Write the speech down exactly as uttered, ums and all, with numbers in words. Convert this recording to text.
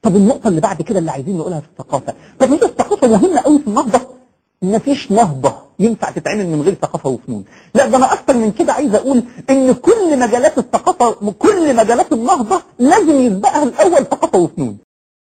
طب النقطة اللي بعد كده اللي عايزين نقولها في الثقافة، طب هي الثقافة مهمة قوي في النهضة؟ مفيش نهضة ينفع تتعمل من غير ثقافة وفنون. لا ده انا اكتر من كده عايز اقول ان كل مجالات الثقافة، كل مجالات النهضة لازم يسبقها الاول ثقافة وفنون.